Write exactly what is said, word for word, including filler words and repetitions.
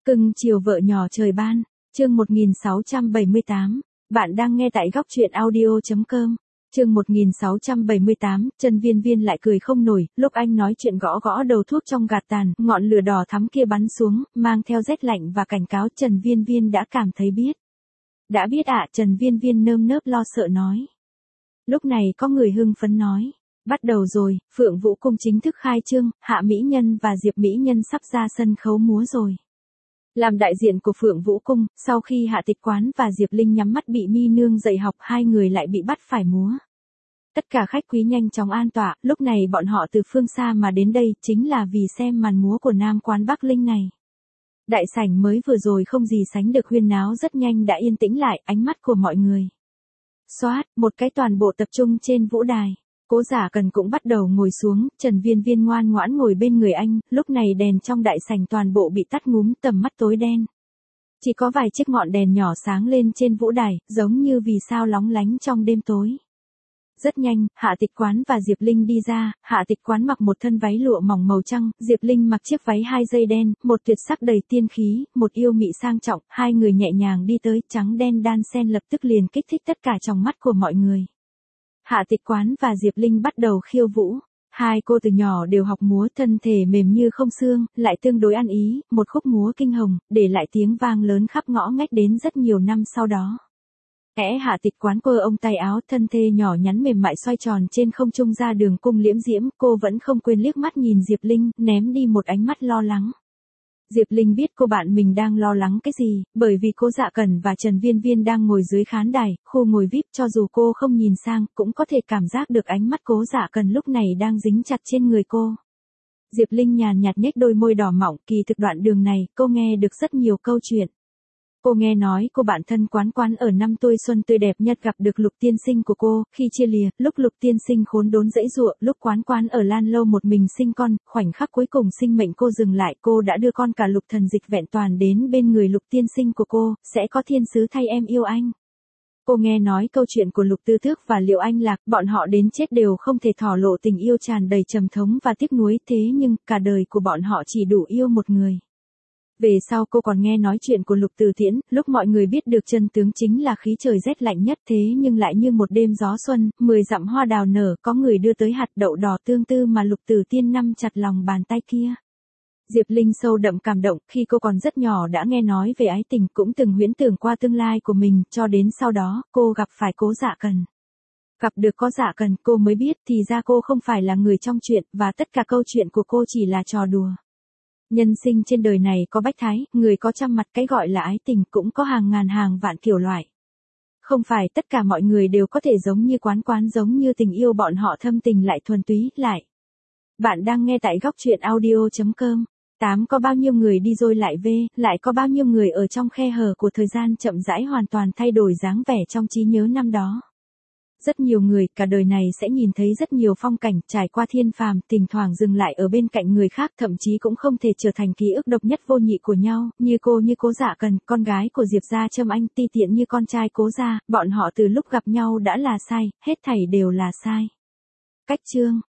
Cưng chiều vợ nhỏ trời ban, chương một nghìn sáu trăm bảy mươi tám, bạn đang nghe tại góc truyện audio.com. Chương một nghìn sáu trăm bảy mươi tám, Trần Viên Viên lại cười không nổi, lúc anh nói chuyện gõ gõ đầu thuốc trong gạt tàn, ngọn lửa đỏ thắm kia bắn xuống, mang theo rét lạnh và cảnh cáo. Trần Viên Viên đã cảm thấy biết. Đã biết ạ, Trần Viên Viên nơm nớp lo sợ nói. Lúc này có người hưng phấn nói. Bắt đầu rồi, Phượng Vũ Cung chính thức khai trương, Hạ Mỹ Nhân và Diệp Mỹ Nhân sắp ra sân khấu múa rồi. Làm đại diện của Phượng Vũ Cung, sau khi Hạ Tịch Quán và Diệp Linh nhắm mắt bị Mi Nương dạy học, hai người lại bị bắt phải múa. Tất cả khách quý nhanh chóng an tọa, lúc này bọn họ từ phương xa mà đến đây chính là vì xem màn múa của Nam Quán Bắc Linh này. Đại sảnh mới vừa rồi không gì sánh được huyên náo, rất nhanh đã yên tĩnh lại, ánh mắt của mọi người. Xoát, một cái toàn bộ tập trung trên vũ đài. Cố Giả Cần cũng bắt đầu ngồi xuống, Trần Viên Viên ngoan ngoãn ngồi bên người anh, lúc này đèn trong đại sảnh toàn bộ bị tắt ngúm, tầm mắt tối đen. Chỉ có vài chiếc ngọn đèn nhỏ sáng lên trên vũ đài, giống như vì sao lóng lánh trong đêm tối. Rất nhanh, Hạ Tịch Quán và Diệp Linh đi ra, Hạ Tịch Quán mặc một thân váy lụa mỏng màu trắng, Diệp Linh mặc chiếc váy hai dây đen, một tuyệt sắc đầy tiên khí, một yêu mị sang trọng, hai người nhẹ nhàng đi tới, trắng đen đan xen lập tức liền kích thích tất cả trong mắt của mọi người. Hạ Tịch Quán và Diệp Linh bắt đầu khiêu vũ. Hai cô từ nhỏ đều học múa, thân thể mềm như không xương, lại tương đối ăn ý, một khúc múa kinh hồng, để lại tiếng vang lớn khắp ngõ ngách đến rất nhiều năm sau đó. Ẽ Hạ Tịch Quán quơ ông tay áo, thân thể nhỏ nhắn mềm mại xoay tròn trên không trung ra đường cung liễm diễm, cô vẫn không quên liếc mắt nhìn Diệp Linh, ném đi một ánh mắt lo lắng. Diệp Linh biết cô bạn mình đang lo lắng cái gì, bởi vì Cố Dạ Cẩn và Trần Viên Viên đang ngồi dưới khán đài, khu ngồi vi ai pi, cho dù cô không nhìn sang, cũng có thể cảm giác được ánh mắt Cố Dạ Cẩn lúc này đang dính chặt trên người cô. Diệp Linh nhàn nhạt nhếch đôi môi đỏ mọng, kỳ thực đoạn đường này, cô nghe được rất nhiều câu chuyện. Cô nghe nói cô bạn thân Quán Quán ở năm tuổi xuân tươi đẹp nhất gặp được Lục tiên sinh của cô, khi chia lìa, lúc Lục tiên sinh khốn đốn dãy giụa, lúc Quán Quán ở Lan Lâu một mình sinh con, khoảnh khắc cuối cùng sinh mệnh cô dừng lại, cô đã đưa con cả Lục thần dịch vẹn toàn đến bên người Lục tiên sinh của cô, sẽ có thiên sứ thay em yêu anh. Cô nghe nói câu chuyện của Lục Tư Thước và Liệu Anh Lạc, bọn họ đến chết đều không thể thổ lộ tình yêu tràn đầy trầm thống và tiếc nuối, thế nhưng cả đời của bọn họ chỉ đủ yêu một người. Về sau cô còn nghe nói chuyện của Lục Từ Tiễn, lúc mọi người biết được chân tướng chính là khí trời rét lạnh nhất, thế nhưng lại như một đêm gió xuân, mười dặm hoa đào nở, có người đưa tới hạt đậu đỏ tương tư mà Lục Tử Tiên nắm chặt lòng bàn tay kia. Diệp Linh sâu đậm cảm động, khi cô còn rất nhỏ đã nghe nói về ái tình, cũng từng huyễn tưởng qua tương lai của mình, cho đến sau đó, cô gặp phải Cố Dạ Cần. Gặp được Cố Dạ Cần, cô mới biết thì ra cô không phải là người trong chuyện, và tất cả câu chuyện của cô chỉ là trò đùa. Nhân sinh trên đời này có bách thái, người có trăm mặt, cái gọi là ái tình cũng có hàng ngàn hàng vạn kiểu loại. Không phải tất cả mọi người đều có thể giống như Quán Quán, giống như tình yêu bọn họ thâm tình lại thuần túy, lại. Bạn đang nghe tại góc truyện audio.com. Tám có bao nhiêu người đi rồi lại về, lại có bao nhiêu người ở trong khe hở của thời gian chậm rãi hoàn toàn thay đổi dáng vẻ trong trí nhớ năm đó. Rất nhiều người, cả đời này sẽ nhìn thấy rất nhiều phong cảnh, trải qua thiên phàm, thỉnh thoảng dừng lại ở bên cạnh người khác, thậm chí cũng không thể trở thành ký ức độc nhất vô nhị của nhau, như cô như Cố Dạ Cần, con gái của Diệp gia Trâm Anh, ti tiện như con trai Cố gia, bọn họ từ lúc gặp nhau đã là sai, hết thảy đều là sai. Cách chương